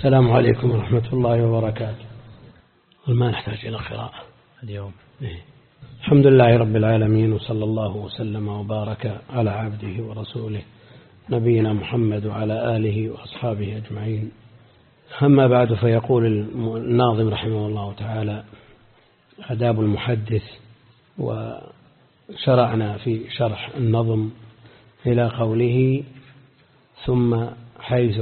السلام عليكم ورحمة الله وبركاته. ما نحتاج إلى قراءة اليوم. الحمد لله رب العالمين، وصلى الله وسلم وبارك على عبده ورسوله نبينا محمد وعلى آله وأصحابه أجمعين. أما بعد، فيقول الناظم رحمه الله تعالى: آداب المحدث. وشرعنا في شرح النظم إلى قوله: ثم حيث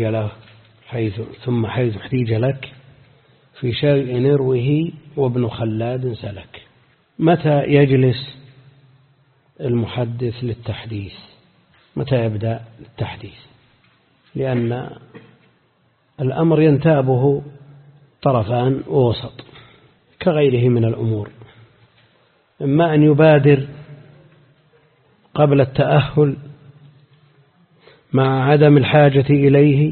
احتيج لك في شيء نروه وابن خلاد سلك. متى يجلس المحدث للتحديث؟ متى يبدأ التحديث؟ لأن الأمر ينتابه طرفان ووسط كغيره من الأمور، إما أن يبادر قبل التأهل مع عدم الحاجة إليه،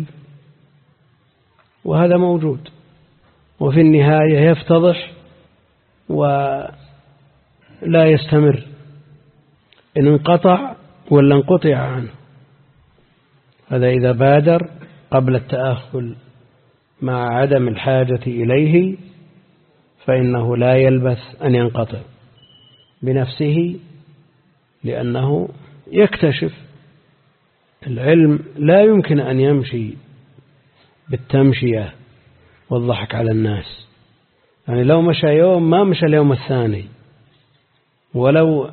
وهذا موجود، وفي النهاية يفتضح ولا يستمر، إن انقطع ولا انقطع عنه. هذا إذا بادر قبل التأهل مع عدم الحاجة إليه فإنه لا يلبث أن ينقطع بنفسه، لأنه يكتشف. العلم لا يمكن أن يمشي بالتمشية والضحك على الناس. يعني لو مشى يوم ما مشى اليوم الثاني، ولو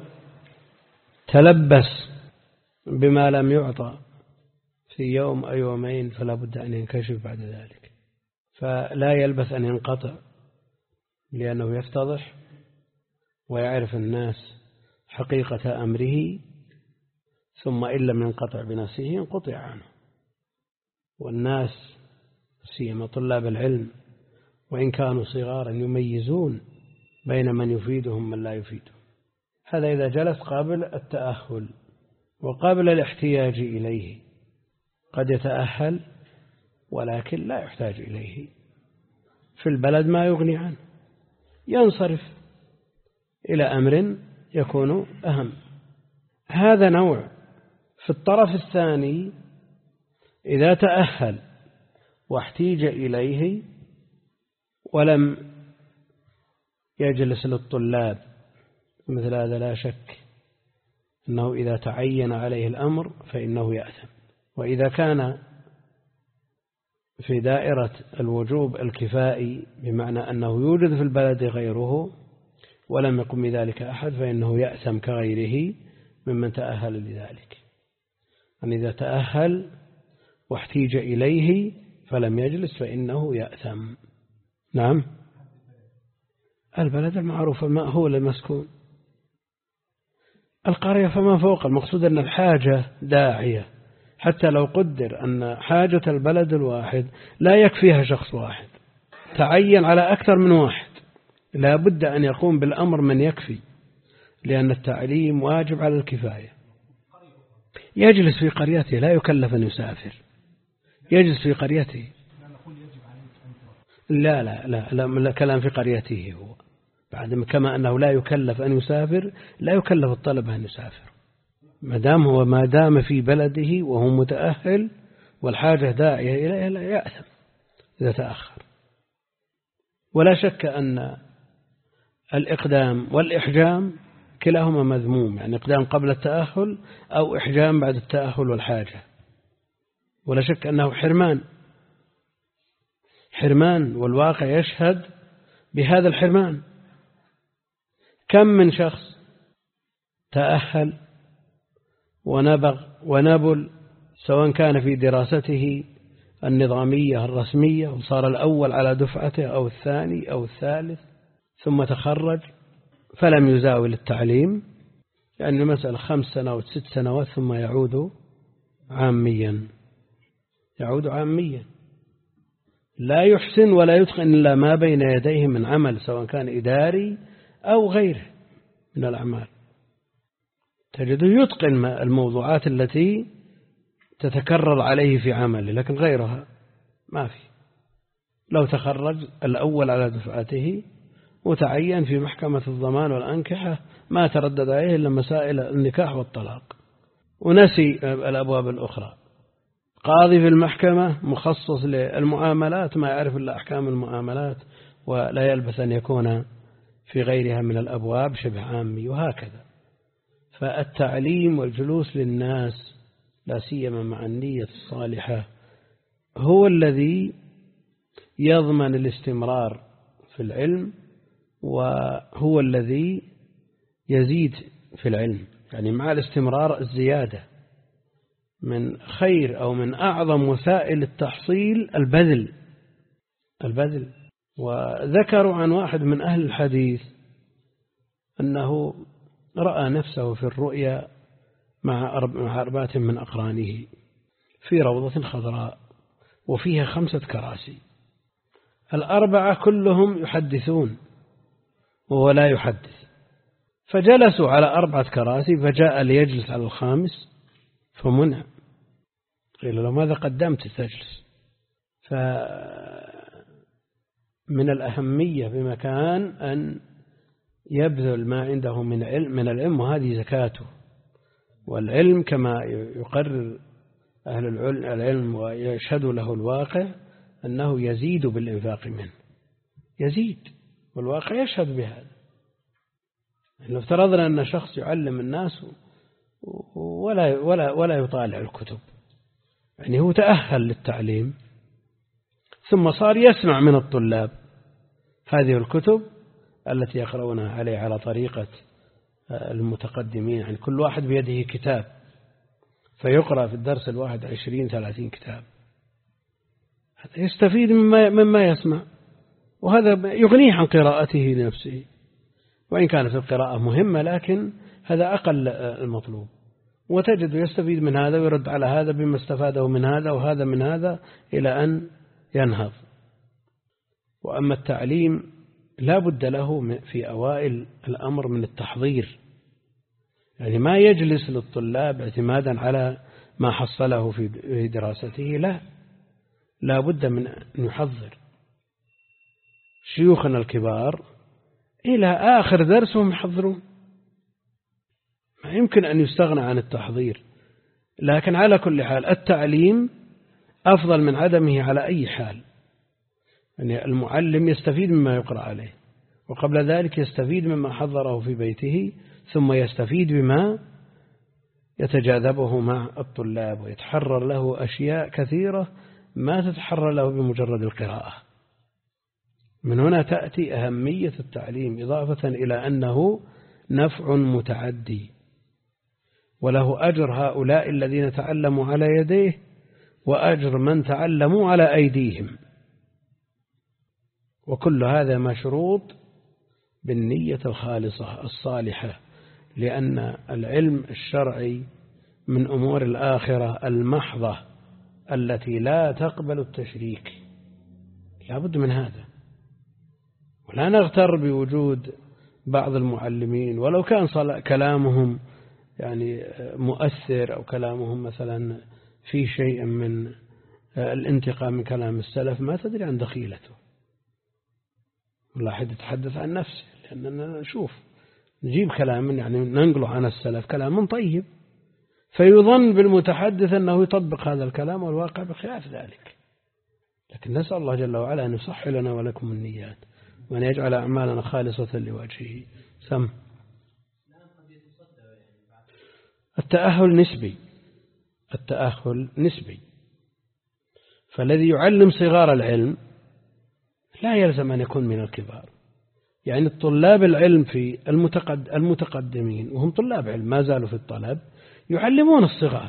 تلبس بما لم يعطى في يوم أو يومين فلا بد أن ينكشف بعد ذلك. فلا يلبث أن ينقطع، لأنه يفتضح ويعرف الناس حقيقة أمره، ثم إن لم ينقطع بنفسه ينقطع عنه. والناس سيما طلاب العلم وإن كانوا صغارا يميزون بين من يفيدهم من لا يفيدهم. هذا إذا جلس قبل التأهل وقبل الاحتياج إليه. قد يتأهل ولكن لا يحتاج إليه، في البلد ما يغني عنه، ينصرف إلى أمر يكون أهم. هذا نوع. في الطرف الثاني إذا تأهل واحتيج إليه ولم يجلس للطلاب، مثل هذا لا شك أنه إذا تعين عليه الأمر فإنه يأثم. وإذا كان في دائرة الوجوب الكفائي، بمعنى أنه يوجد في البلد غيره ولم يقم بذلك أحد، فإنه يأثم كغيره ممن تأهل لذلك. أن إذا تأهل واحتيج إليه فلم يجلس فإنه يأثم. نعم، البلد المعروف هو المسكون. القرية فما فوق. المقصود أن الحاجة داعية، حتى لو قدر أن حاجة البلد الواحد لا يكفيها شخص واحد، تعين على أكثر من واحد، لا بد أن يقوم بالأمر من يكفي، لأن التعليم واجب على الكفاية. يجلس في قريته، لا يكلف أن يسافر، يجلس في قريته. لا كلام في قريته هو، بعد كما أنه لا يكلف أن يسافر لا يكلف الطلبة أن يسافر، ما دام في بلده وهو متأهل والحاجة داعية إليه لا يأثم إذا تأخر. ولا شك أن الإقدام والإحجام كلاهما مذموم، يعني إقدام قبل التأهل أو إحجام بعد التأهل والحاجة. ولا شك أنه حرمان، والواقع يشهد بهذا الحرمان. كم من شخص تأهل ونبغ ونبل، سواء كان في دراسته النظامية الرسمية وصار الأول على دفعته أو الثاني أو الثالث، ثم تخرج فلم يزاول التعليم، يعني مسألة 5 سنوات 6 سنوات، ثم يعود عاميا، لا يحسن ولا يتقن إلا ما بين يديه من عمل، سواء كان إداري أو غيره من الأعمال. تجده يتقن الموضوعات التي تتكرر عليه في عمله، لكن غيرها ما في. لو تخرج الأول على دفعته وتعين في محكمة الضمان والأنكحة ما تردد عليه إلا مسائل النكاح والطلاق، ونسي الأبواب الأخرى. قاضي في المحكمة مخصص للمعاملات ما يعرف إلا أحكام المعاملات ولا يلبث أن يكون في غيرها من الأبواب شبه عامي وهكذا. فالتعليم والجلوس للناس لا سيما مع النية الصالحة هو الذي يضمن الاستمرار في العلم، وهو الذي يزيد في العلم. يعني مع الاستمرار الزيادة من خير أو من أعظم وسائل التحصيل البذل. وذكروا عن واحد من أهل الحديث أنه رأى نفسه في الرؤيا مع 4 من أقرانه في روضة خضراء وفيها 5 كراسي، 4 كلهم يحدثون وهو لا يحدث، فجلسوا على 4 كراسي، فجاء ليجلس على 5 فمنع، قيل له ماذا قدمت تجلس؟ فمن الأهمية بمكان أن يبذل ما عنده من العلم، وهذه زكاته. والعلم كما يقرر أهل العلم ويشهد له الواقع أنه يزيد بالإنفاق منه، يزيد، والواقع يشهد بهذا. لو افترضنا أن شخص يعلم الناس ولا يطالع الكتب، يعني هو تأهل للتعليم ثم صار يسمع من الطلاب هذه الكتب التي يقرؤونها عليه على طريقة المتقدمين، يعني كل واحد بيده كتاب فيقرأ في الدرس الواحد 20-30 كتاب، هذا يستفيد مما يسمع، وهذا يغنيه عن قراءته لنفسه، وإن كانت القراءة مهمة لكن هذا أقل المطلوب، وتجد يستفيد من هذا ويرد على هذا بما استفاده من هذا وهذا من هذا إلى أن ينهض. وأما التعليم لا بد له في أوائل الأمر من التحضير، يعني ما يجلس للطلاب اعتمادا على ما حصله في دراسته، لا بد من أن يحضر. شيوخنا الكبار إلى آخر درسهم يحضرون، ما يمكن أن يستغنى عن التحضير، لكن على كل حال التعليم أفضل من عدمه على أي حال. يعني المعلم يستفيد مما يقرأ عليه، وقبل ذلك يستفيد مما حضره في بيته، ثم يستفيد بما يتجاذبه مع الطلاب، ويتحرر له أشياء كثيرة ما تتحرر له بمجرد القراءة. من هنا تأتي أهمية التعليم، إضافة إلى أنه نفع متعدي، وله أجر هؤلاء الذين تعلموا على يديه وأجر من تعلموا على أيديهم، وكل هذا مشروط بالنية الخالصة الصالحة، لأن العلم الشرعي من أمور الآخرة المحضة التي لا تقبل التشريك، لا بد من هذا. ولا نغتر بوجود بعض المعلمين ولو كان كلامهم يعني مؤثر، أو كلامهم مثلا في شيء من الانتقام من كلام السلف، ما تدري عن دخيلته. الواحد يتحدث عن نفسه، لأننا نشوف نجيب كلام يعني ننقله عن السلف كلام طيب، فيظن بالمتحدث أنه يطبق هذا الكلام، والواقع بخلاف ذلك. لكن نسأل الله جل وعلا أن يصح لنا ولكم النيات، وأن يجعل أعمالنا خالصة لوجهه. سم التأهل نسبي، فالذي يعلم صغار العلم لا يلزم أن يكون من الكبار. يعني الطلاب العلم في المتقدمين وهم طلاب علم ما زالوا في الطلب يعلمون الصغار،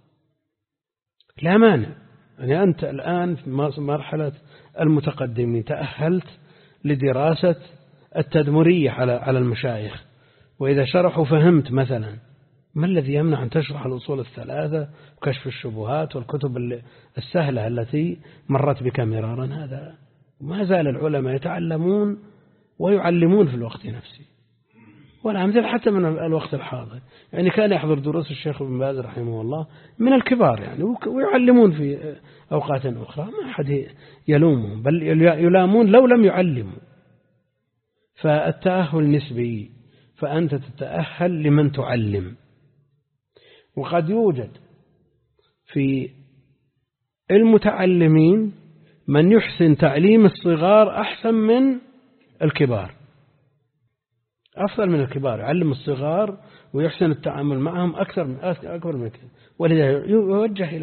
لا مانع. يعني أنت الآن في مرحلة المتقدمين تأهلت لدراسة التدمرية على المشايخ، وإذا شرحوا فهمت مثلا، ما الذي يمنع أن تشرح الأصول الثلاثة وكشف الشبهات والكتب السهلة التي مرت بك مرارا؟ هذا ما زال العلماء يتعلمون ويعلمون في الوقت نفسه، والأمثلة حتى من الوقت الحاضر. يعني كان يحضر دروس الشيخ ابن باز رحمه الله من الكبار يعني، ويعلمون في أوقات أخرى، ما أحد يلومهم، بل يلامون لو لم يعلموا. فالتأهل نسبي، فأنت تتأهل لمن تعلم. وقد يوجد في المتعلمين من يحسن تعليم الصغار أحسن من الكبار، أفضل من الكبار، يعلم الصغار ويحسن التعامل معهم أكبر من كده، ولذا يوجه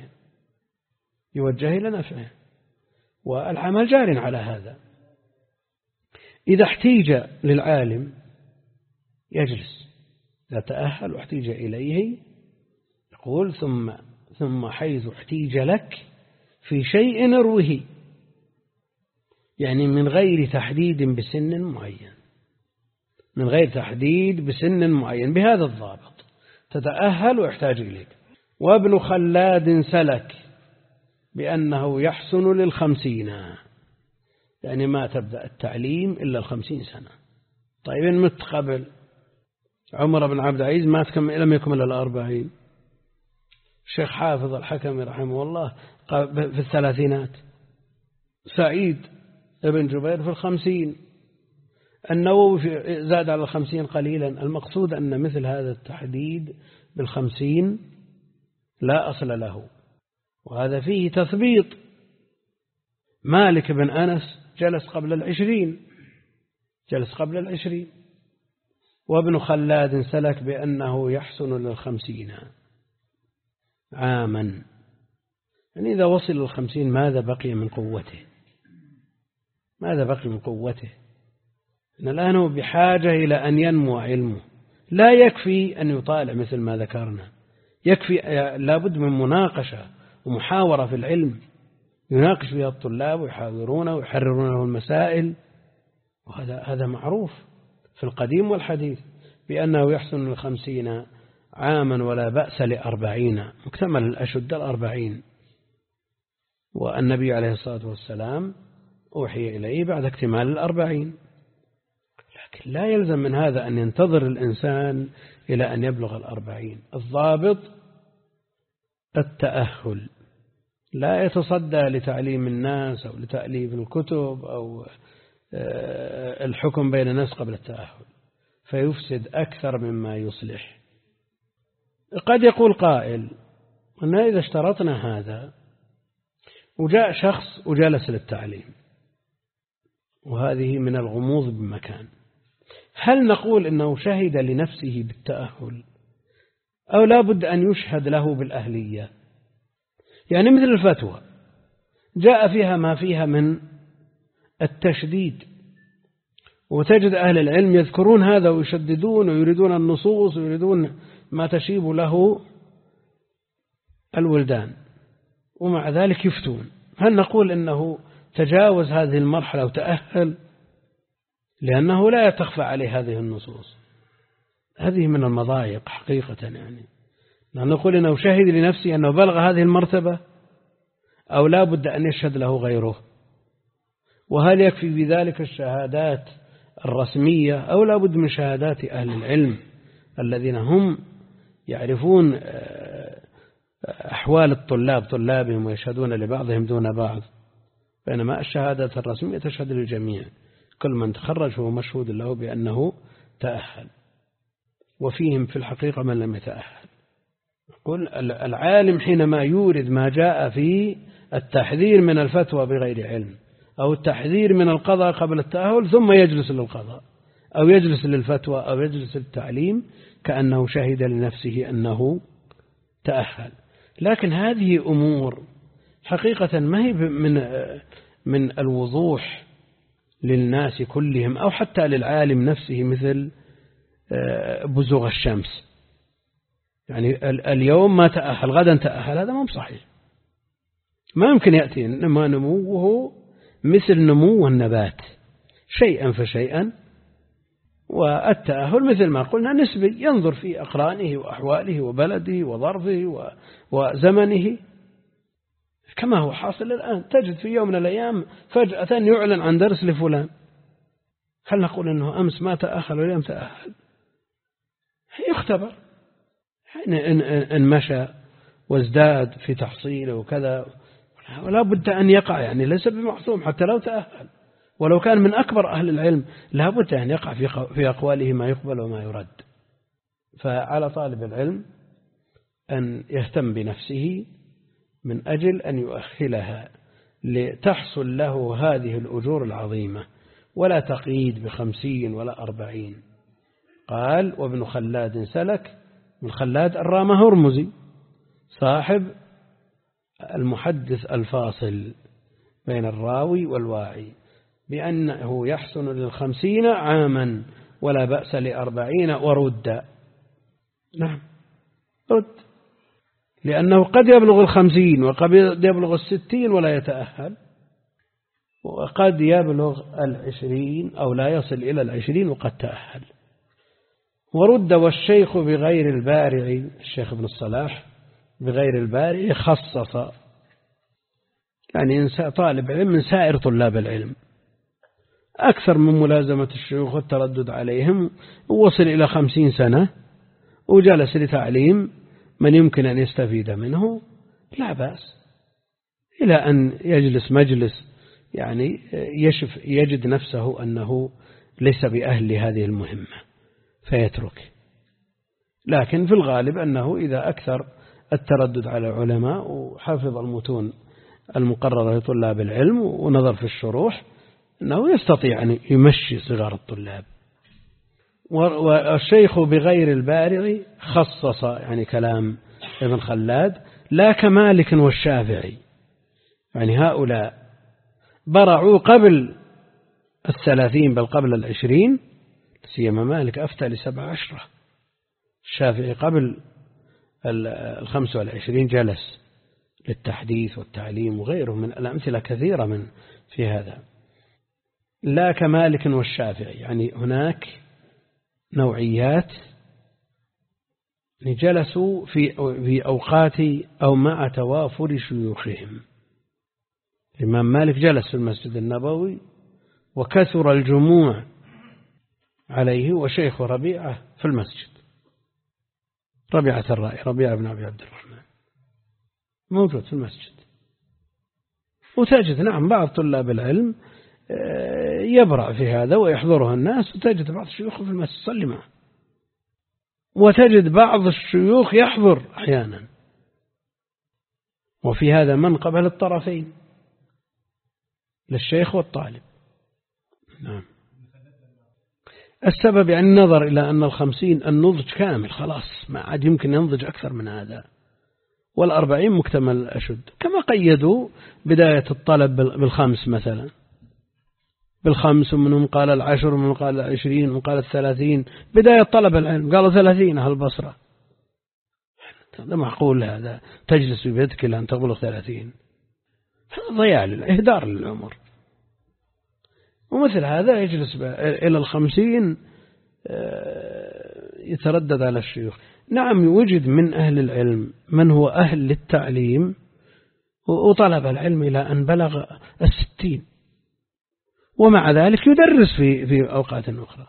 إلى نفعه والعمل جار على هذا. إذا احتيج للعالم يجلس، إذا تأهل واحتيج إليه يقول ثم حيث احتيج لك في شيء اروه، يعني من غير تحديد بسن معين، بهذا الضابط تتأهل ويحتاج إليك. وابن خلاد سلك بأنه يحسن ل50، يعني ما تبدأ التعليم إلا 50 سنة. طيب إن مت قبل عمر بن عبد العزيز لم يكمل 40. الشيخ حافظ الحكمي رحمه الله في 30، سعيد بن جبير في 50، النووي زاد على 50 قليلا. المقصود أن مثل هذا التحديد 50 لا أصل له، وهذا فيه تثبيط. مالك بن أنس جلس قبل 20، وابن خلاد سلك بأنه يحسن ل50 عاما. يعني إذا وصل ل50 ماذا بقي من قوته؟ إن الآن هو بحاجة إلى أن ينمو علمه، لا يكفي أن يطالع مثل ما ذكرنا، يكفي لابد من مناقشة ومحاورة في العلم، يناقش فيها الطلاب ويحاورونه ويحررونه المسائل. وهذا معروف في القديم والحديث بأنه يحسن ل50 عاما ولا بأس ل40، مكتمل الأشد 40. والنبي عليه الصلاة والسلام أوحي إليه بعد اكتمال 40. لكن لا يلزم من هذا أن ينتظر الإنسان إلى أن يبلغ 40. الضابط التأهل، لا يتصدى لتعليم الناس أو لتأليف الكتب أو الحكم بين الناس قبل التأهل، فيفسد أكثر مما يصلح. قد يقول قائل أن إذا اشترطنا هذا وجاء شخص وجلس للتعليم، وهذه من الغموض بمكان، هل نقول إنه شهد لنفسه بالتأهل أو لا بد أن يشهد له بالأهلية؟ يعني مثل الفتوى جاء فيها ما فيها من التشديد، وتجد أهل العلم يذكرون هذا ويشددون ويريدون النصوص ويريدون ما تشيب له الولدان، ومع ذلك يفتون. هل نقول إنه تجاوز هذه المرحلة وتأهل؟ لأنه لا تخفى عليه هذه النصوص. هذه من المضايق حقيقة، يعني نقول إنه شهد لنفسه أنه بلغ هذه المرتبة أو لا بد أن يشهد له غيره؟ وهل يكفي بذلك الشهادات الرسمية أو لا بد من شهادات أهل العلم الذين هم يعرفون أحوال طلابهم ويشهدون لبعضهم دون بعض، بينما الشهادات الرسمية تشهد للجميع، كل من تخرج هو مشهود له بأنه تأهل، وفيهم في الحقيقة من لم يتأهل. قل العالم حينما يورد ما جاء في التحذير من الفتوى بغير علم أو التحذير من القضاء قبل التأهل ثم يجلس للقضاء أو يجلس للفتوى أو يجلس للتعليم كأنه شهد لنفسه أنه تأهل. لكن هذه أمور حقيقة ما هي من الوضوح للناس كلهم أو حتى للعالم نفسه، مثل بزوغ الشمس، يعني اليوم ما تأهل غدا تأهل، هذا ما صحيح، ما يمكن يأتي. إنما نموه مثل نمو النبات شيئا فشيئا، والتأهل مثل ما قلنا نسبي، ينظر في أقرانه وأحواله وبلده وظرفه وزمنه، كما هو حاصل الآن. تجد في يوم من الأيام فجأة يعلن عن درس لفلان، هل نقول أنه أمس ما تأهل واليوم تأهل؟ يختبر إن مشى وازداد في تحصيله وكذا، ولا بد أن يقع، يعني ليس بمعصوم حتى لو تأهل، ولو كان من أكبر أهل العلم لا بد أن يقع في أقواله ما يقبل وما يرد. فعلى طالب العلم أن يهتم بنفسه من أجل أن يؤخلها لتحصل له هذه الأجور العظيمة، ولا تقييد ب50 ولا 40. قال: وابن خلاد سلك. ابن خلاد الرامة هرمزي صاحب المحدث الفاصل بين الراوي والواعي، بأنه يحسن ل50 عاما ولا بأس ل40 ورد. نعم رد، لأنه قد يبلغ 50 وقد يبلغ 60 ولا يتأهل، وقد يبلغ 20 أو لا يصل إلى 20 وقد تأهل. ورد. والشيخ بغير البارع، الشيخ ابن الصلاح بغير البارع خصص، يعني طالب علم من سائر طلاب العلم أكثر من ملازمة الشيوخ والتردد عليهم، ووصل إلى 50 سنة وجلس لتعليم من يمكن أن يستفيد منه، لا بأس، إلى أن يجلس مجلس يعني يجد نفسه أنه ليس بأهل لهذه المهمة فيترك. لكن في الغالب أنه إذا أكثر التردد على العلماء وحفظ المتون المقررة لطلاب العلم ونظر في الشروح، أنه يستطيع أن يمشي صغار الطلاب. والشيخ بغير البارع خصص، يعني كلام ابن خلاد، لا كمالك والشافعي، يعني هؤلاء برعوا قبل 30 بل قبل 20، سيما مالك أفتى ل17، الشافعي قبل 25 جلس للتحديث والتعليم وغيره من الأمثلة كثيرة من في هذا. لا كمالك والشافعي، يعني هناك نوعيات جلسوا في أوقات أو مع توافر شيوخهم. الإمام مالك جلس في المسجد النبوي وكثر الجموع عليه، وشيخ ربيعة في المسجد، ربيعة الرائي، ربيعة بن أبي عبد الرحمن موجود في المسجد. وتجد نعم بعض طلاب العلم يبرع في هذا ويحضره الناس، وتجد بعض الشيوخ في المسجد صلي معه، وتجد بعض الشيوخ يحضر أحيانا، وفي هذا منقبة للطرفين، للشيخ والطالب. نعم. السبب يعني النظر إلى أن 50 النضج كامل خلاص، ما عاد يمكن ينضج أكثر من هذا، 40 مكتمل الأشد، كما قيدوا بداية الطلب بالخمس مثلا، بالخمس، ومنهم قال 10 ومنهم قال 20 ومنهم قال 30 بداية طلب العلم، قالوا 30 أهل البصرة. هذا معقول؟ هذا تجلس في بيتك لأن تبلغ 30؟ هذا ضياع إهدار للعمر. ومثل هذا يجلس إلى 50 يتردد على الشيوخ. نعم يوجد من أهل العلم من هو أهل للتعليم وطلب العلم إلى أن بلغ 60، ومع ذلك يدرس في أوقات أخرى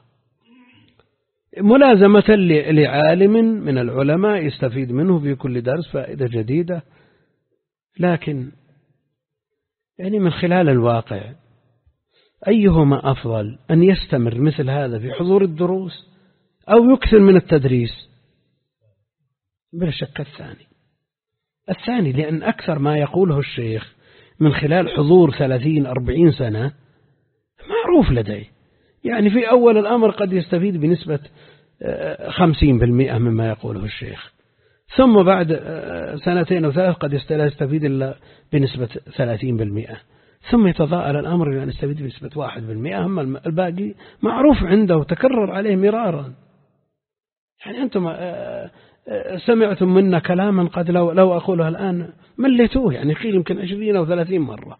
ملازمة لعالم من العلماء يستفيد منه في كل درس فائدة جديدة. لكن يعني من خلال الواقع أيهما أفضل، أن يستمر مثل هذا في حضور الدروس أو يكثر من التدريس؟ بلا شك الثاني، لأن أكثر ما يقوله الشيخ من خلال حضور 30-40 سنة معروف لديه، يعني في أول الأمر قد يستفيد بنسبة 50% مما يقوله الشيخ، ثم بعد 2 أو 3 قد يستفيد إلا بنسبة 30%، ثم يتضاءل الأمر أن يستفيد بنسبة 1%، أما الباقي معروف عنده وتكرر عليه مرارا. يعني أنتم سمعتم منا كلاما قد لو أقوله الآن مليتوه، يعني قيل يمكن 20 أو 30 مرة،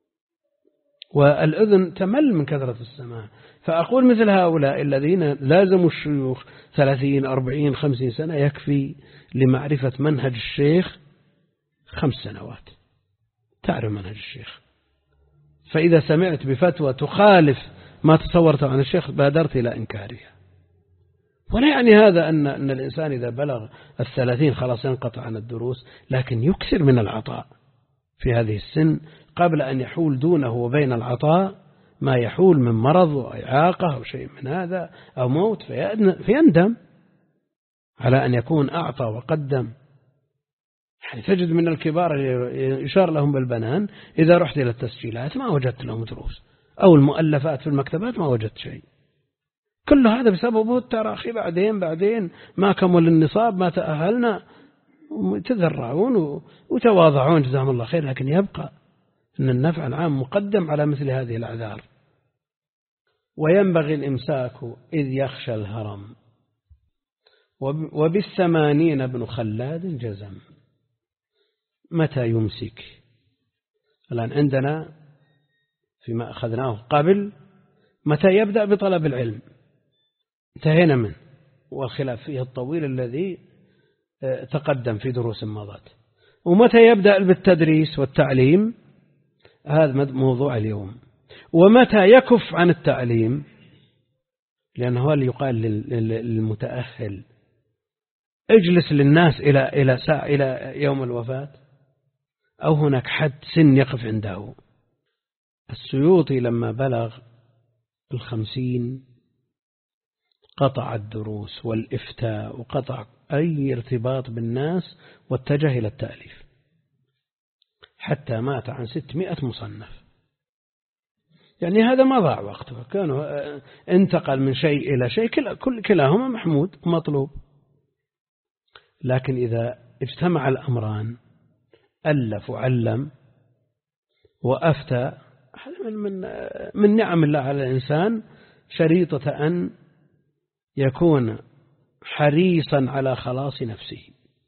والأذن تمل من كثرة السماع. فأقول مثل هؤلاء الذين لازموا الشيوخ 30-40-50 سنة يكفي لمعرفة منهج الشيخ 5 سنوات، تعرف منهج الشيخ. فإذا سمعت بفتوى تخالف ما تصورت عن الشيخ بادرت إلى إنكارها. ولا يعني هذا أن الإنسان إذا بلغ 30 خلاص ينقطع عن الدروس، لكن يكثر من العطاء في هذه السن قبل أن يحول دونه وبين العطاء ما يحول من مرض وإعاقة أو شيء من هذا أو موت، فيندم على أن يكون أعطى وقدم. يعني تجد من الكبار يشار لهم بالبنان إذا رحت إلى التسجيلات ما وجدت لهم دروس، أو المؤلفات في المكتبات ما وجدت شيء. كل هذا بسببه التراخي، بعدين ما كمل النصاب، ما تأهلنا، تذرعون وتواضعون جزاهم الله خير، لكن يبقى أن النفع العام مقدم على مثل هذه الأعذار. وينبغي الإمساك إذ يخشى الهرم، وبالثمانين ابن خلاد جزم. متى يمسك؟ الآن عندنا فيما أخذناه قبل متى يبدأ بطلب العلم، انتهينا منه، والخلاف فيه الطويل الذي تقدم في دروس مضت. ومتى يبدأ بالتدريس والتعليم، هذا موضوع اليوم. ومتى يكف عن التعليم، لأنه هو اللي يقال للمتأهل اجلس للناس إلى يوم الوفاة، أو هناك حد سن يقف عنده. السيوطي لما بلغ 50 قطع الدروس والإفتاء، وقطع أي ارتباط بالناس، واتجه إلى التأليف حتى مات عن 600 مصنف. يعني هذا ما ضاع وقته، كانوا انتقل من شيء إلى شيء، كلاهما محمود ومطلوب. لكن إذا اجتمع الأمران، ألف وعلم وأفتى، هذا من نعم الله على الإنسان، شريطة أن يكون حريصا على خلاص نفسه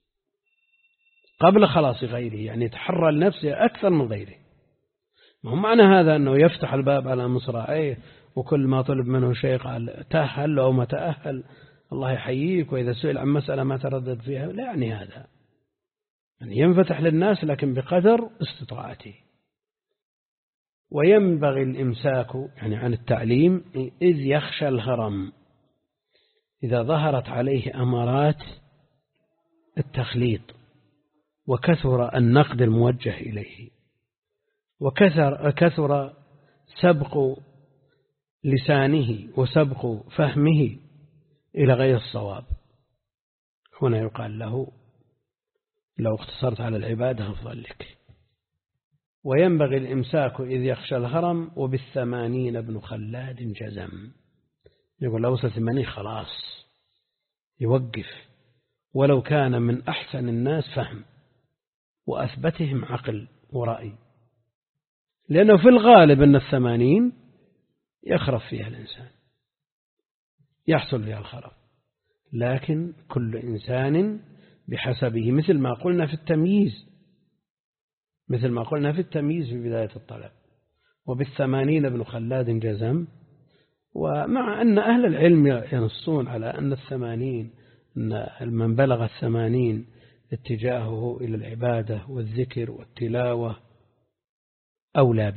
قبل خلاص غيره، يعني يتحرى لنفسه أكثر من غيره. ما هو معنى هذا أنه يفتح الباب على مصراعيه، وكل ما طلب منه شيء قال تأهل أو ما تأهل الله يحييك، وإذا سئل عن مسألة ما تردد فيها، لا يعني هذا، يعني ينفتح للناس لكن بقدر استطاعته. وينبغي الإمساك يعني عن التعليم إذ يخشى الهرم، إذا ظهرت عليه أمارات التخليط، وكثر النقد الموجه إليه، وكثر سبق لسانه وسبق فهمه إلى غير الصواب. هنا يقال له لو اقتصرت على العبادة أفضل لك. وينبغي الإمساك إذ يخشى الهرم، وبالثمانين ابن خلاد جزم. يقول لو وصل 80 خلاص يوقف، ولو كان من أحسن الناس فهم وأثبتهم عقل ورأي، لأنه في الغالب أن 80 يخرف فيها الإنسان، يحصل فيها الخرف، لكن كل إنسان بحسبه، مثل ما قلنا في التمييز في بداية الطلب. وبال80 ابن خلاد جزم. ومع أن أهل العلم ينصون على أن 80، أن من بلغ 80 اتجاهه إلى العبادة والذكر والتلاوة أولى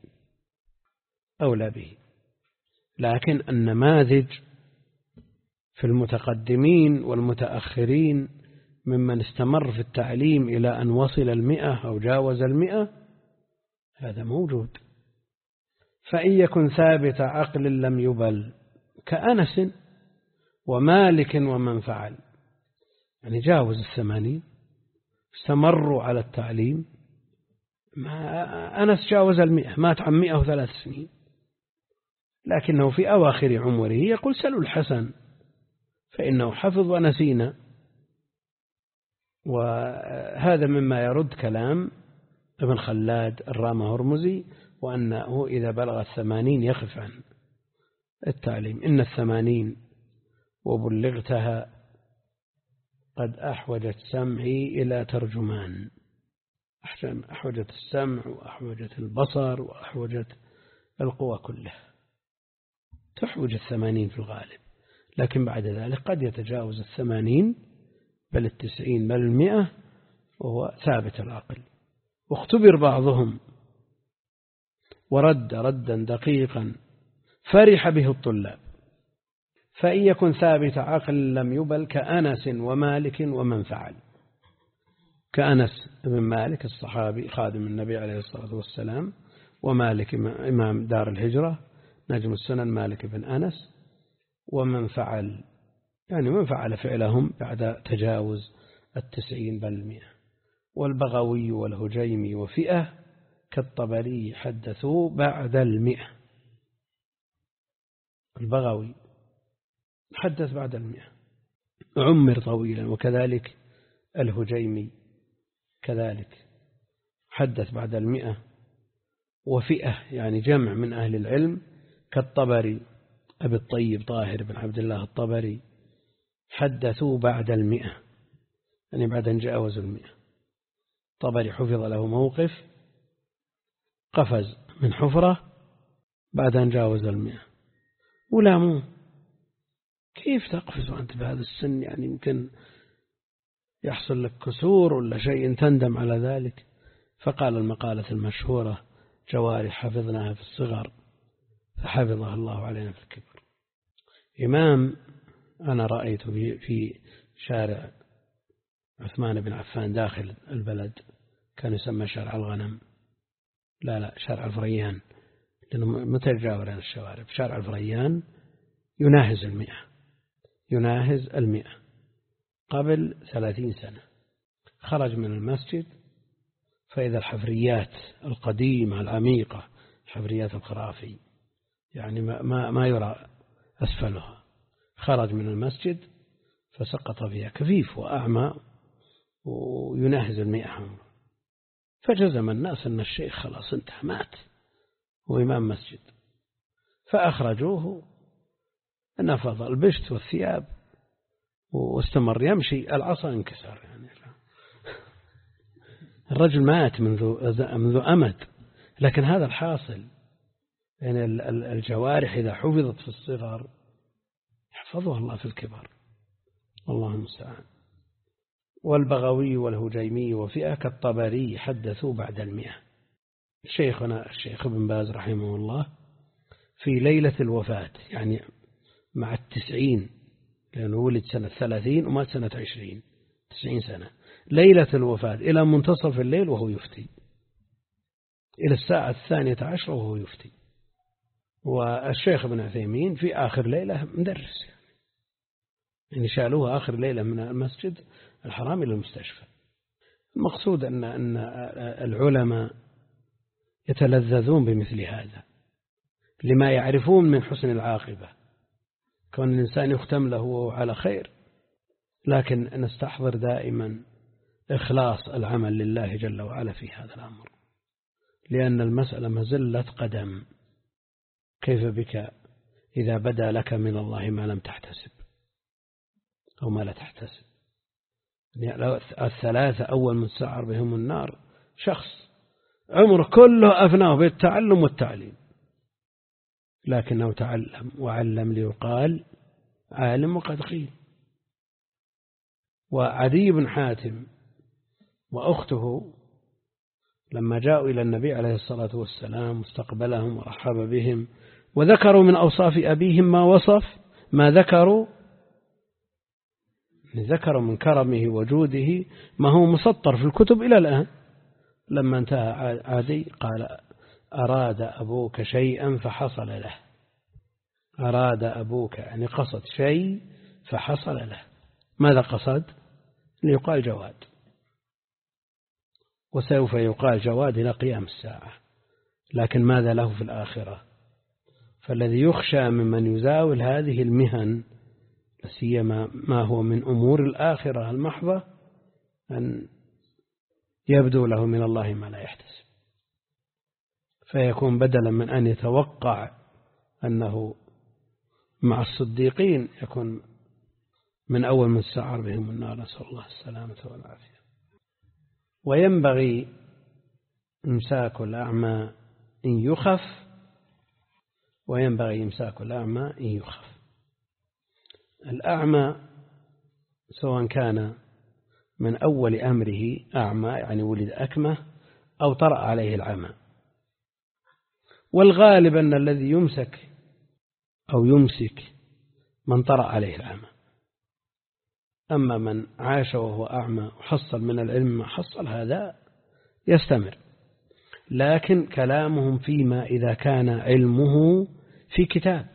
به. لكن النماذج في المتقدمين والمتأخرين ممن استمر في التعليم إلى أن وصل 100 أو جاوز 100، هذا موجود. فإن يكن ثابت عقل لم يبل، كأنس ومالك ومن فعل، يعني جاوز 80 استمروا على التعليم. أنس جاوز 100، مات عن 103 سنين، لكنه في أواخر عمره يقول سلوا الحسن فإنه حفظ ونسينا. وهذا مما يرد كلام ابن خلاد الرامة هرمزي، وأنه إذا بلغ 80 يخف عن التعليم. إن 80 وبلغتها قد أحوجت سمعي إلى ترجمان، أحوجت السمع وأحوجت البصر وأحوجت القوى كلها، تحوج 80 في الغالب، لكن بعد ذلك قد يتجاوز 80 بل 90 بل 100 وهو ثابت العقل. واختبر بعضهم ورد ردا دقيقا فرح به الطلاب. فإن يكن ثابت عقل لم يبل، كأنس ومالك ومن فعل. كأنس بن مالك الصحابي خادم النبي عليه الصلاة والسلام، ومالك إمام دار الهجرة نجم السنن مالك بن أنس، ومن فعل يعني من فعل فعلهم بعد تجاوز 90 بل 100. والبغوي والهجيمي وفئة كالطبري حدثوا بعد 100. البغوي حدث بعد 100 عمر طويلا، وكذلك الهجيمي كذلك حدث بعد 100. وفئة يعني جمع من أهل العلم كالطبري أبي الطيب طاهر بن عبد الله الطبري حدثوا بعد 100، يعني بعد أن جاوزوا 100. طبري حفظ له موقف قفز من حفرة بعد أن جاوز 100. ولاموه كيف تقفز وأنت بهذا السن؟ يعني يمكن يحصل لك كسور ولا شيء تندم على ذلك. فقال المقالة المشهورة: جوارح حفظناها في الصغر فحفظها الله علينا في الكبر. إمام أنا رأيته في شارع عثمان بن عفان داخل البلد، كان يسمى شارع الغنم، لا شارع الفريان، لأنه متجاور عن الشوارع. في شارع الفريان يناهز 100 قبل 30 سنة. خرج من المسجد فإذا الحفريات القديمة العميقة، حفريات الخرافي، يعني ما يرى أسفلها، خرج من المسجد فسقط فيها كفيف وأعمى ويناهز 100 عمره. فجزم الناس أن الشيخ خلاص انتهى مات، هو إمام مسجد. فأخرجوه، نفض البشت والثياب واستمر يمشي، العصا انكسر. يعني الرجل مات منذ أمد. لكن هذا الحاصل، يعني الجوارح إذا حفظت في الصغر يحفظها الله في الكبر، والله المستعان. والبغوي والهجيمي وفئة كالطبري حدثوا بعد 100. شيخنا الشيخ ابن باز رحمه الله في ليلة الوفاة، يعني مع 90، لأنه ولد سنة 30 ومات سنة 20، 90 سنة، ليلة الوفاة إلى منتصف الليل وهو يفتي، إلى الساعة 12 وهو يفتي. والشيخ ابن عثيمين في آخر ليلة مدرس، يعني شالوه آخر ليلة من المسجد الحرام إلى المستشفى. المقصود أن العلماء يتلذذون بمثل هذا لما يعرفون من حسن العاقبة، كون الإنسان يختم له وهو على خير. لكن نستحضر دائما إخلاص العمل لله جل وعلا في هذا الأمر، لأن المسألة مزلة قدم. كيف بك إذا بدا لك من الله ما لم تحتسب أو ما لا تحتسب؟ يعني الثلاثة أول من سعر بهم النار شخص عمره كله أفناه بالتعلم والتعليم، لكنه تعلم وعلم ليقال عالم وقد قيل. وعدي بن حاتم وأخته لما جاءوا إلى النبي عليه الصلاة والسلام استقبلهم ورحب بهم، وذكروا من أوصاف أبيهم ما وصف، ما ذكروا من كرمه وجوده ما هو مسطر في الكتب إلى الآن. لما انتهى عدي قال: أراد أبوك شيئا فحصل له. أراد أبوك يعني قصد شيء فحصل له. ماذا قصد؟ ليقال جواد، وسوف يقال جواد إلى قيام الساعة، لكن ماذا له في الآخرة؟ فالذي يخشى ممن يزاول هذه المهن، سيما ما هو من أمور الآخرة المحضة، أن يبدو له من الله ما لا يحتسب، فيكون بدلا من أن يتوقع أنه مع الصديقين يكون من أول من سعر بهم النار، نسأل الله السلامة والعافية. وينبغي إمساك الأعمى إن يخف، وينبغي إمساك الأعمى إن يخف. الأعمى سواء كان من أول أمره أعمى يعني ولد أكمة أو طرأ عليه العمى، والغالب أن الذي يمسك أو يمسك من طرأ عليه العمى. أما من عاش وهو أعمى وحصل من العلم ما حصل هذا يستمر، لكن كلامهم فيما إذا كان علمه في كتاب.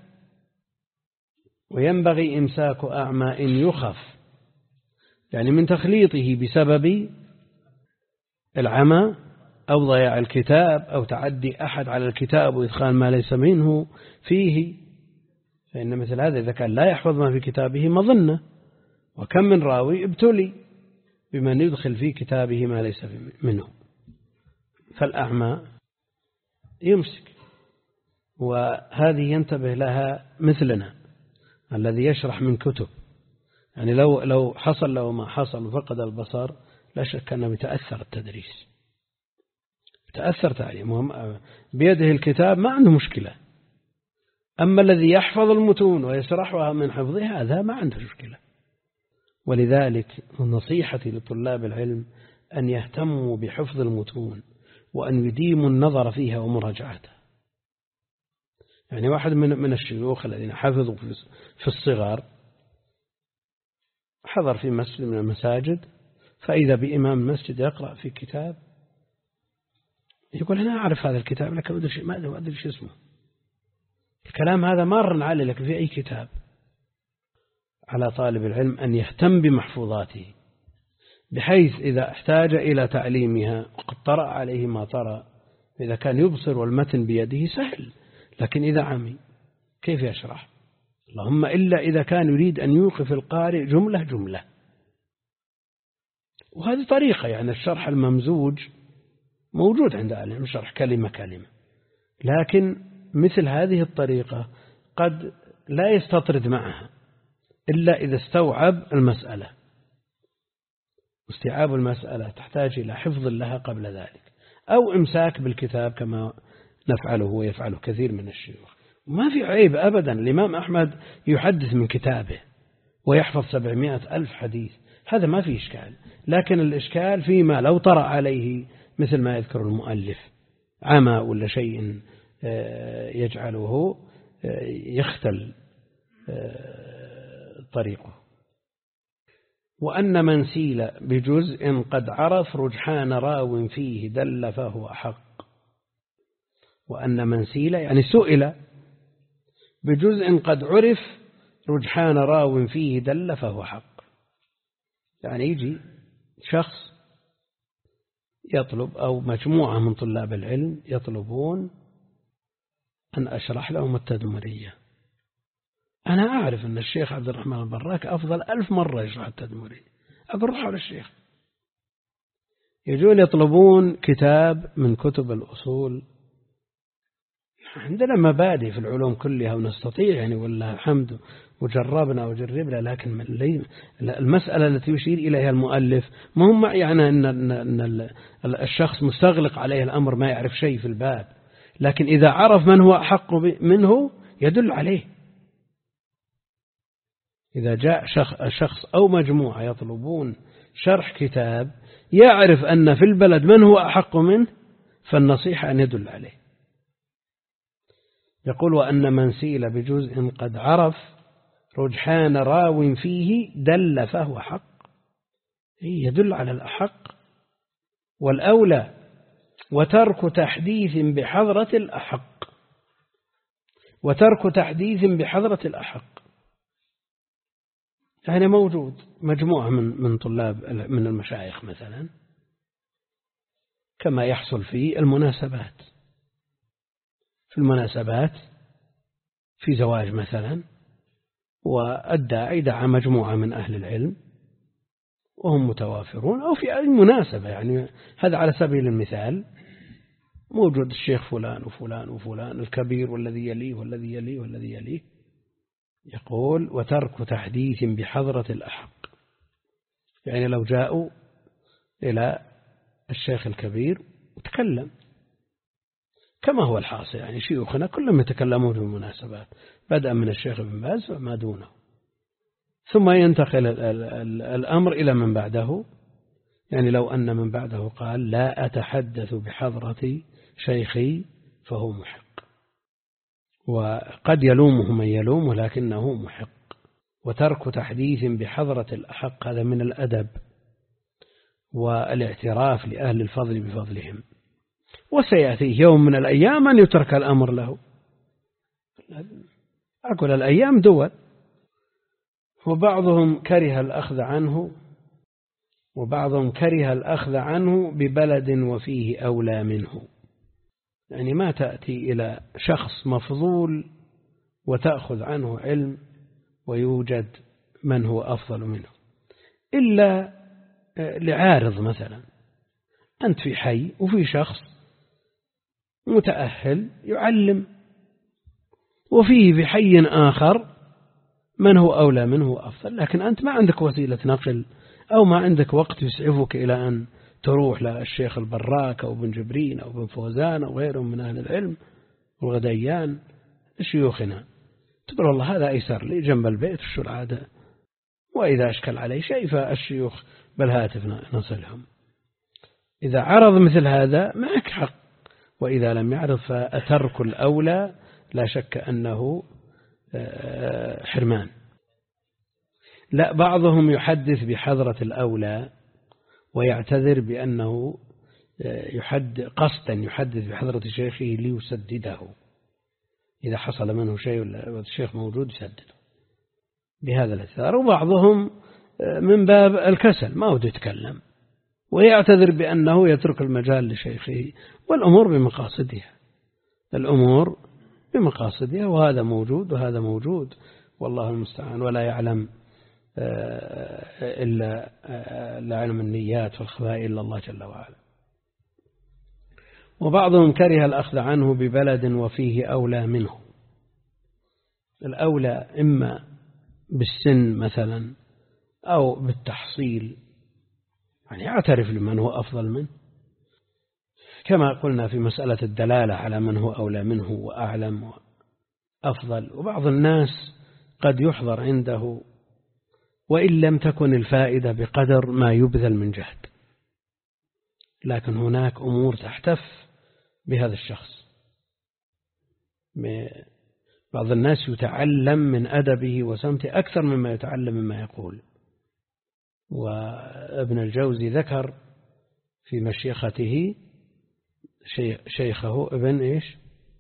وينبغي إمساك أعمى إن يخف، يعني من تخليطه بسبب العمى أو ضياع الكتاب أو تعدي أحد على الكتاب وإدخال ما ليس منه فيه، فإن مثل هذا إذا كان لا يحفظ ما في كتابه مظنة. وكم من راوي ابتلي بمن يدخل في كتابه ما ليس منه. فالأعمى يمسك، وهذه ينتبه لها مثلنا الذي يشرح من كتب. يعني لو حصل له ما حصل وفقد البصر لا شك أنه يتأثر التدريس، يتأثر تعليمهم. بيده الكتاب ما عنده مشكلة، أما الذي يحفظ المتون ويشرحها من حفظها هذا ما عنده مشكلة. ولذلك نصيحتي لطلاب العلم أن يهتموا بحفظ المتون وأن يديموا النظر فيها ومراجعتها. يعني واحد من الشيوخ الذين حفظوا في الصغر حضر في مسجد من المساجد، فإذا بإمام المسجد يقرأ في كتاب يقول أنا أعرف هذا الكتاب لكن ما أدري شو اسمه. الكلام هذا مر عليه لك في أي كتاب. على طالب العلم أن يهتم بمحفوظاته بحيث إذا احتاج إلى تعليمها وقد طرأ عليه ما طرأ، إذا كان يبصر والمتن بيده سهل، لكن إذا عمي كيف يشرح؟ اللهم إلا إذا كان يريد أن يوقف القارئ جملة جملة، وهذه طريقة. يعني الشرح الممزوج موجود عند أهل العلم، شرح كلمة كلمة، لكن مثل هذه الطريقة قد لا يستطرد معها إلا إذا استوعب المسألة. استيعاب المسألة تحتاج إلى حفظ لها قبل ذلك، أو إمساك بالكتاب كما نفعله ويفعله كثير من الشيوخ. ما في عيب أبدا. الإمام أحمد يحدث من كتابه ويحفظ 700,000 حديث، هذا ما في إشكال. لكن الإشكال فيما لو طرأ عليه مثل ما يذكر المؤلف عمى ولا شيء يجعله يختل طريقه. وأن من سيل بجزء قد عرف رجحان راو فيه دل فهو أحق. وأن من سيل يعني سئل بجزء قد عرف رجحان راو فيه دل فهو حق. يعني يجي شخص يطلب أو مجموعة من طلاب العلم يطلبون أن أشرح لهم التدمرية. أنا أعرف أن الشيخ عبد الرحمن البراك أفضل 1000 مرة يشرح التدمرية، أقول روحوا للشيخ. يجون يطلبون كتاب من كتب الأصول. عندنا مبادئ في العلوم كلها ونستطيع يعني والله الحمد وجربنا وجربنا، لكن المسألة التي يشير إليها المؤلف ما هم يعني أن الشخص مستغلق عليه الأمر ما يعرف شيء في الباب، لكن إذا عرف من هو أحق منه يدل عليه. إذا جاء شخص أو مجموعة يطلبون شرح كتاب يعرف أن في البلد من هو أحق منه، فالنصيحة أن يدل عليه. يقول وأن من سيل بجزء قد عرف رجحان راو فيه دل فهو حق، يدل على الأحق والأولى. وترك تحديث بحضرة الأحق، وترك تحديث بحضرة الأحق يعني موجود مجموعة من طلاب من المشايخ مثلا، كما يحصل في المناسبات. في المناسبات في زواج مثلا، والداعي دعا مجموعة من أهل العلم وهم متوافرون، أو في أي مناسبة، يعني هذا على سبيل المثال موجود الشيخ فلان وفلان وفلان الكبير والذي يليه والذي يليه والذي يليه. يقول وترك تحديث بحضرة الأحق، يعني لو جاءوا إلى الشيخ الكبير وتكلم كما هو الحاصل، يعني شيوخنا كلهم يتكلمون في المناسبات بدءا من الشيخ ابن باز وما دونه، ثم ينتقل الأمر إلى من بعده. يعني لو أن من بعده قال لا أتحدث بحضرة شيخي فهو محق، وقد يلومه من يلوم ولكنه محق. وترك تحديث بحضرة الأحق هذا من الأدب والاعتراف لأهل الفضل بفضلهم. وسيأتي يوم من الأيام أن يترك الأمر له. أقول الأيام دول، وبعضهم كره الأخذ عنه وبعضهم كره الأخذ عنه ببلد وفيه أولى منه. يعني ما تأتي إلى شخص مفضول وتأخذ عنه علم ويوجد من هو أفضل منه، إلا لعارض. مثلا أنت في حي وفي شخص متأهل يعلم، وفيه في حي آخر من هو أولى منه وأفضل، لكن أنت ما عندك وسيلة نقل أو ما عندك وقت يسعفك إلى أن تروح للشيخ البراك أو بن جبرين أو بن فوزان أو غيرهم من أهل العلم والغديان شيوخنا، تقول والله هذا أيسر لي جنب البيت وشو العادة، وإذا أشكل علي شيء فالشيوخ بالهاتف نصلهم. إذا عرض مثل هذا معك حق، وإذا لم يعرض فأترك الأولى لا شك أنه حرمان. لا، بعضهم يحدث بحضرة الأولى ويعتذر بأنه قصدا يحدث بحضرة شيخه ليسدده، إذا حصل منه شيء والشيخ موجود يسدده بهذا الاعتذار. وبعضهم من باب الكسل ما ود يتكلم ويعتذر بأنه يترك المجال لشيخه، والأمور بمقاصدها، الأمور بمقاصدها، وهذا موجود وهذا موجود والله المستعان، ولا يعلم إلا علم النيات والخفاء إلا الله جل وعلا. وبعضهم كره الأخذ عنه ببلد وفيه أولى منه. الأولى إما بالسن مثلا أو بالتحصيل، يعني يعترف لمن هو أفضل منه، كما قلنا في مسألة الدلالة على من هو أولى منه وأعلم وأفضل. وبعض الناس قد يحضر عنده وإن لم تكن الفائدة بقدر ما يبذل من جهد، لكن هناك أمور تحتف بهذا الشخص. بعض الناس يتعلم من أدبه وسمته أكثر مما يتعلم مما يقول. وابن الجوزي ذكر في مشيخته شيخه ابن إيش؟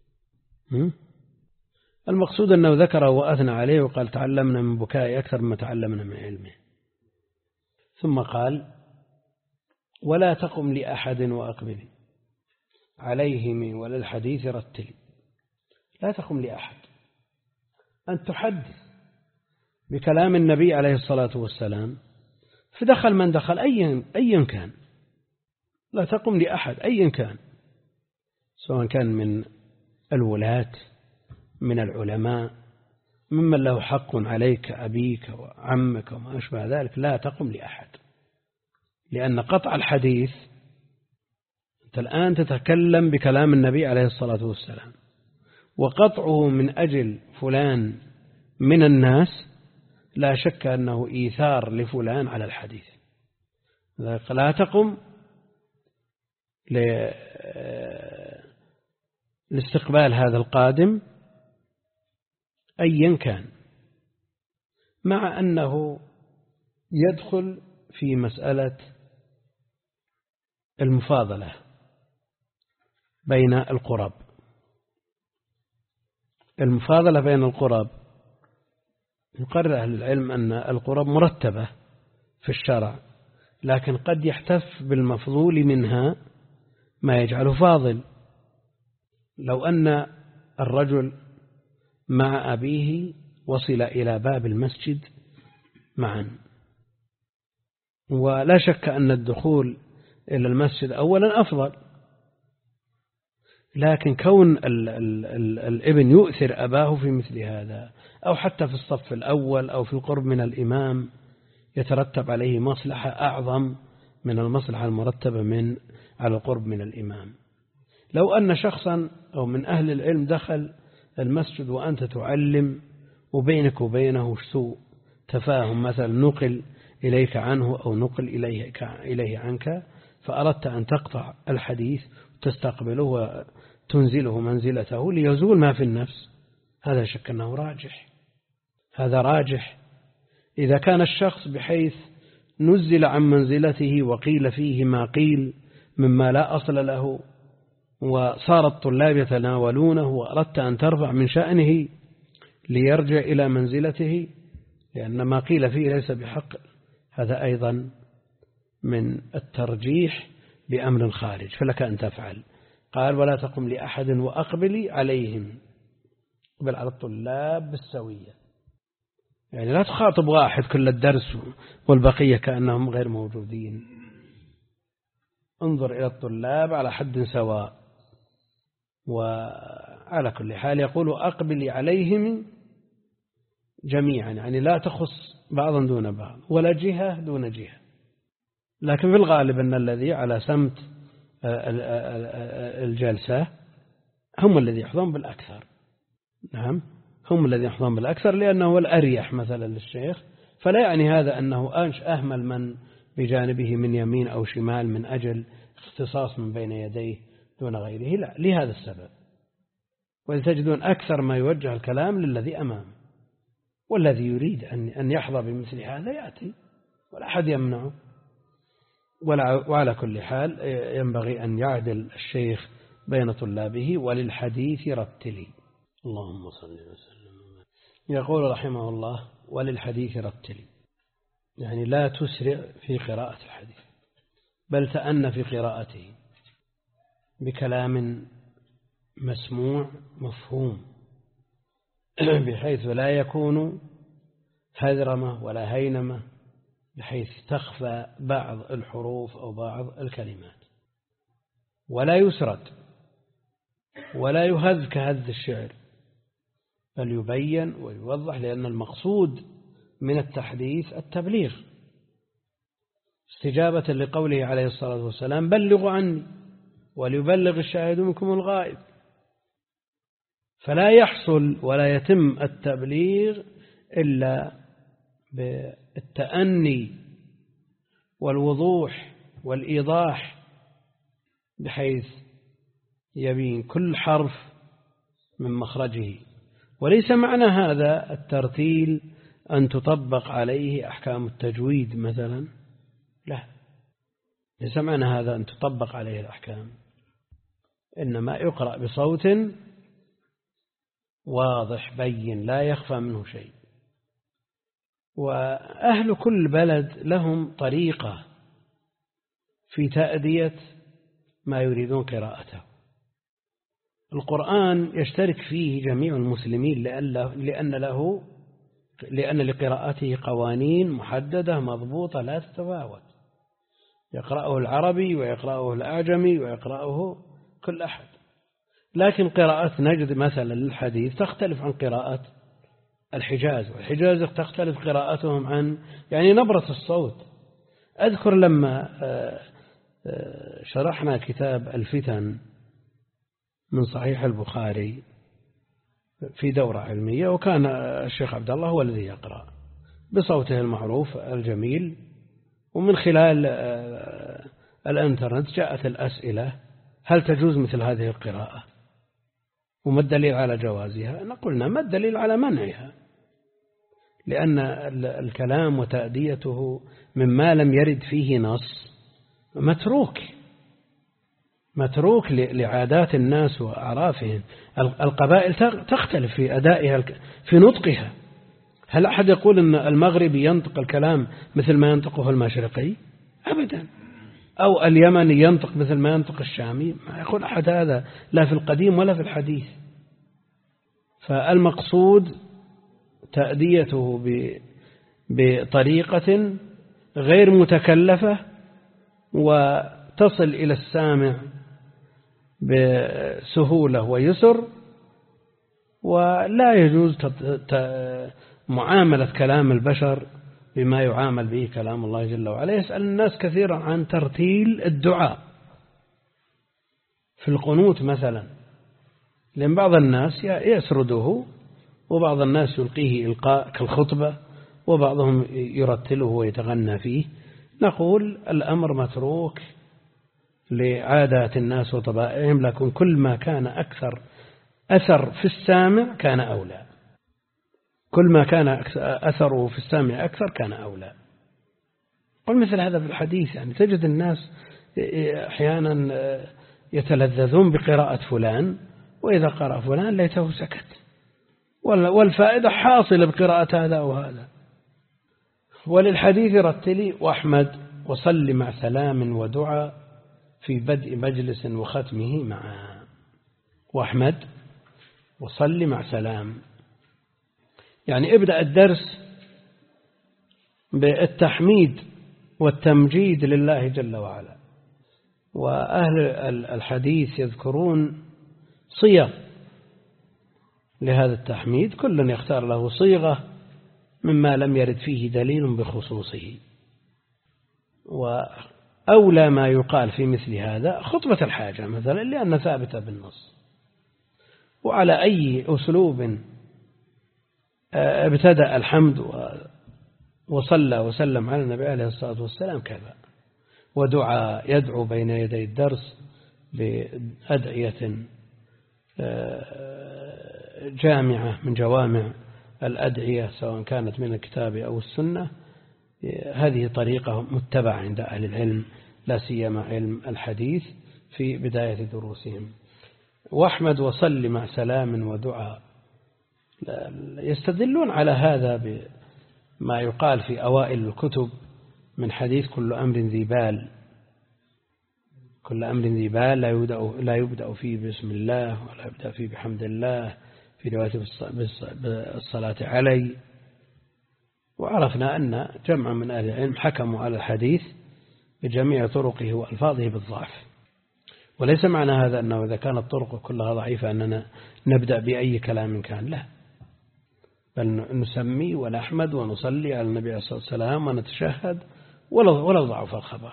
المقصود أنه ذكره وأثنى عليه وقال تعلمنا من بكائي أكثر مما تعلمنا من علمه. ثم قال ولا تقم لأحد وأقبل عليهم ولا الحديث رتل. لا تقم لأحد، أن تحدث بكلام النبي عليه الصلاة والسلام، فدخل من دخل أيا كان، لا تقم لأحد أيا كان، سواء كان من الولاة من العلماء ممن له حق عليك أبيك وعمك وما أشبه ذلك، لا تقم لأحد، لأن قطع الحديث أنت الآن تتكلم بكلام النبي عليه الصلاة والسلام، وقطعه من أجل فلان من الناس لا شك أنه إيثار لفلان على الحديث. لا تقم لاستقبال هذا القادم أيا كان، مع أنه يدخل في مسألة المفاضلة بين القرب. المفاضلة بين القرب يقرر أهل العلم أن القرب مرتبة في الشرع، لكن قد يحتف بالمفضول منها ما يجعله فاضل. لو أن الرجل مع أبيه وصل إلى باب المسجد معا، ولا شك أن الدخول إلى المسجد أولا أفضل، لكن كون الابن يؤثر أباه في مثل هذا، أو حتى في الصف الأول أو في القرب من الإمام، يترتب عليه مصلحة أعظم من المصلحة المرتبة على القرب من الإمام. لو أن شخصا أو من أهل العلم دخل المسجد وأنت تعلم وبينك وبينه سوء تفاهم، مثلا نقل إليك عنه أو نقل إليه عنك، فأردت أن تقطع الحديث وتستقبله وتنزله منزلته ليزول ما في النفس، هذا شك أنه راجح. هذا راجح إذا كان الشخص بحيث نزل عن منزلته وقيل فيه ما قيل مما لا أصل له، وصار الطلاب يتناولونه، وأردت أن ترفع من شأنه ليرجع إلى منزلته لأن ما قيل فيه ليس بحق، هذا أيضا من الترجيح بأمر خارج فلك أن تفعل. قال ولا تقم لأحد وأقبلي عليهم، اقبل على الطلاب بالسوية، يعني لا تخاطب واحد كل الدرس والبقية كأنهم غير موجودين، انظر إلى الطلاب على حد سواء. وعلى كل حال يقول أقبلي عليهم جميعا، يعني لا تخص بعضا دون بعض ولا جهة دون جهة، لكن في الغالب أن الذي على سمت الجلسة هم الذي يحظون بالأكثر. نعم هم الذي يحظون بالأكثر لأنه هو الأريح مثلا للشيخ، فلا يعني هذا أنه أهمل من بجانبه من يمين أو شمال من أجل اختصاص من بين يديه دون غيره، لا، لهذا السبب. وإذا تجدون أكثر ما يوجه الكلام للذي أمامه، والذي يريد أن يحظى بمثل هذا يأتي ولا أحد يمنعه. وعلى كل حال ينبغي أن يعدل الشيخ بين طلابه. وللحديث رتلي، اللهم صل وسلم. يقول رحمه الله وللحديث رتلي، يعني لا تسرع في قراءة الحديث، بل تأن في قراءته بكلام مسموع مفهوم، بحيث لا يكون هذرمة ولا هينمة، بحيث تخفى بعض الحروف أو بعض الكلمات، ولا يسرد ولا يهذ كهذ الشعر، بل يبين ويوضح، لأن المقصود من التحديث التبليغ، استجابة لقوله عليه الصلاة والسلام بلغوا عني وليبلغ الشاهد منكم الغائب. فلا يحصل ولا يتم التبليغ إلا بالتأني والوضوح والإيضاح، بحيث يبين كل حرف من مخرجه. وليس معنى هذا الترتيل أن تطبق عليه أحكام التجويد مثلا، لا، ليس معنى هذا أن تطبق عليه الأحكام، إنما يقرأ بصوت واضح بين لا يخفى منه شيء. وأهل كل بلد لهم طريقة في تأدية ما يريدون قراءته. القرآن يشترك فيه جميع المسلمين لأن لقراءته قوانين محددة مضبوطة لا تتفاوت، يقرأه العربي ويقرأه الأعجمي ويقرأه كل أحد. لكن قراءة نجد مثلا للحديث تختلف عن قراءة الحجاز، والحجاز تختلف قراءتهم عن يعني نبرة الصوت. أذكر لما شرحنا كتاب الفتن من صحيح البخاري في دورة علمية، وكان الشيخ عبد الله هو الذي يقرأ بصوته المعروف الجميل، ومن خلال الانترنت جاءت الأسئلة هل تجوز مثل هذه القراءة وما الدليل على جوازها؟ قلنا ما الدليل على منعها، لأن الكلام وتأديته مما لم يرد فيه نص متروك لعادات الناس وأعرافهم. القبائل تختلف في أدائها في نطقها. هل أحد يقول أن المغربي ينطق الكلام مثل ما ينطقه المشرقي؟ أبدا. أو اليمني ينطق مثل ما ينطق الشامي؟ ما يقول أحد هذا لا في القديم ولا في الحديث. فالمقصود تأديته بطريقة غير متكلفة وتصل إلى السامع بسهولة ويسر. ولا يجوز معاملة كلام البشر بما يعامل به كلام الله جل وعلا. يسأل الناس كثيرا عن ترتيل الدعاء في القنوت مثلا، لأن بعض الناس يسرده وبعض الناس يلقيه إلقاء كالخطبة وبعضهم يرتله ويتغنى فيه. نقول الأمر متروك لعادات الناس وطبائعهم، لكن كل ما كان أكثر أثر في السامع كان أولى، كل ما كان أثره في السامع أكثر كان أولى. قل مثل هذا في الحديث، يعني تجد الناس أحيانا يتلذذون بقراءة فلان، وإذا قرأ فلان ليته سكت، والفائدة حاصلة بقراءة هذا أو هذا. وللحديث رتلي وأحمد وصل مع سلام ودعاء في بدء مجلس وختمه معا. وأحمد وصل مع سلام، يعني ابدأ الدرس بالتحميد والتمجيد لله جل وعلا. وأهل الحديث يذكرون صيغ لهذا التحميد، كل يختار له صيغة مما لم يرد فيه دليل بخصوصه. وأولى ما يقال في مثل هذا خطبة الحاجة مثلا، لأنها ثابتة بالنص. وعلى أي أسلوب ابتدأ الحمد وصلى وسلم على النبي عليه الصلاة والسلام كذا. ودعاء يدعو بين يدي الدرس بأدعية جامعة من جوامع الأدعية، سواء كانت من الكتاب أو السنة. هذه طريقة متبعة عند أهل العلم، لا سيما علم الحديث في بداية دروسهم. وأحمد وصل مع سلام ودعاء، يستدلون على هذا بما يقال في أوائل الكتب من حديث كل أمر ذي بال. كل أمر ذي بال لا يبدأ فيه بسم الله ولا يبدأ فيه بحمد الله، في رواية بالصلاة علي. وعرفنا أن جمع من أهل العلم حكموا على الحديث بجميع طرقه وألفاظه بالضعف. وليس معنى هذا أنه إذا كانت طرقه كلها ضعيفة أننا نبدأ بأي كلام كان، لا، بل نسمي ونحمد ونصلي على النبي عليه الصلاة والسلام ونتشهد ولو ضعف الخبر،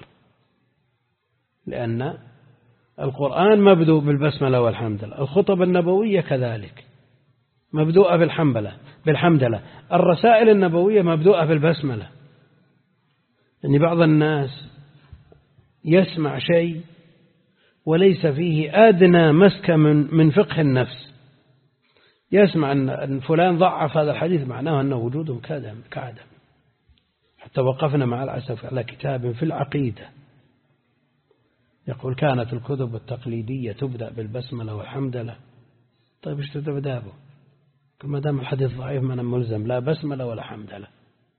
لأن القرآن مبدوء بالبسملة والحمدلة، الخطب النبوية كذلك مبدوءة بالحمدلة، الرسائل النبوية مبدوءة بالبسملة. يعني بعض الناس يسمع شيء وليس فيه أدنى مسك من فقه النفس، يسمع أن فلان ضعف هذا الحديث، معناه أنه وجوده كعدم. حتى وقفنا مع الأسف على كتاب في العقيدة يقول كانت الكتب التقليدية تبدأ بالبسملة والحمدلة. طيب ايش تبدأ به؟ ما دام الحديث ضعيف من ملزم لا بسملة ولا حمدلة.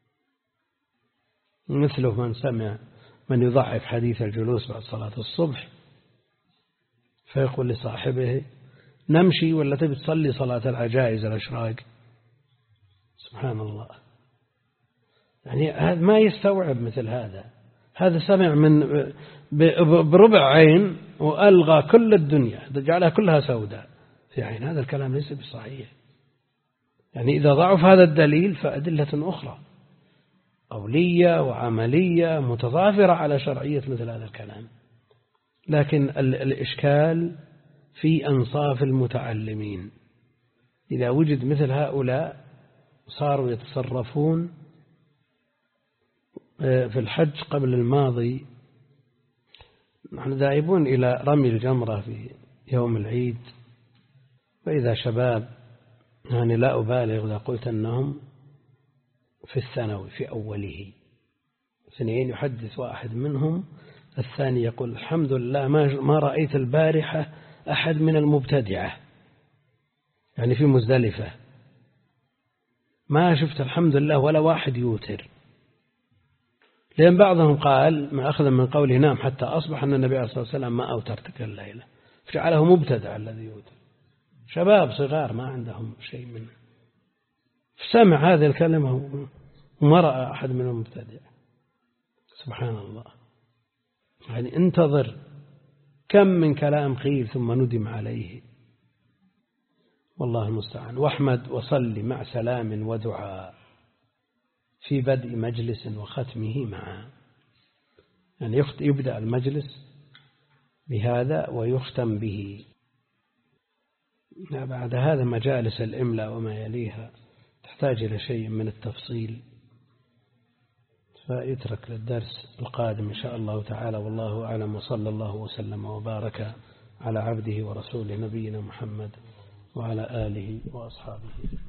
مثله من يضعف حديث الجلوس بعد صلاة الصبح، فيقول لصاحبه نمشي ولا تبي تصلي صلاة العجائز الأشراق؟ سبحان الله، يعني هذا ما يستوعب مثل هذا سمع بربع عين وألغى كل الدنيا، جعلها كلها سوداء في عين. هذا الكلام ليس بصحيح. يعني إذا ضعف هذا الدليل فأدلة أخرى قولية وعملية متضافرة على شرعية مثل هذا الكلام. لكن الإشكال في أنصاف المتعلمين، إذا وجد مثل هؤلاء صاروا يتصرفون. في الحج قبل الماضي نحن ذاهبون إلى رمي الجمرة في يوم العيد، وإذا شباب، يعني لا أبالغ إذا قلت أنهم في الثانوي في أوله، اثنين يحدث واحد منهم الثاني يقول الحمد لله ما رأيت البارحة أحد من المبتدعة، يعني في مزدلفة ما شفت الحمد لله ولا واحد يوتر. لأن بعضهم قال ما أخذ من قوله نام حتى أصبح أن النبي عليه الصلاة والسلام ما أوتر تلك الليلة، فجعله مبتدع الذي يوتر. شباب صغار ما عندهم شيء منه، فسمع هذه الكلمة وما رأى أحد منهم مبتدع. سبحان الله، يعني انتظر كم من كلام قيل ثم ندم عليه، والله المستعان. واحمد وصل مع سلام ودعاء في بدء مجلس وختمه معا، يعني يبدأ المجلس بهذا ويختم به. بعد هذا مجالس الإملاء وما يليها تحتاج إلى شيء من التفصيل، فيترك للدرس القادم إن شاء الله تعالى. والله أعلم، وصلى الله وسلم وبارك على عبده ورسوله نبينا محمد وعلى آله وأصحابه.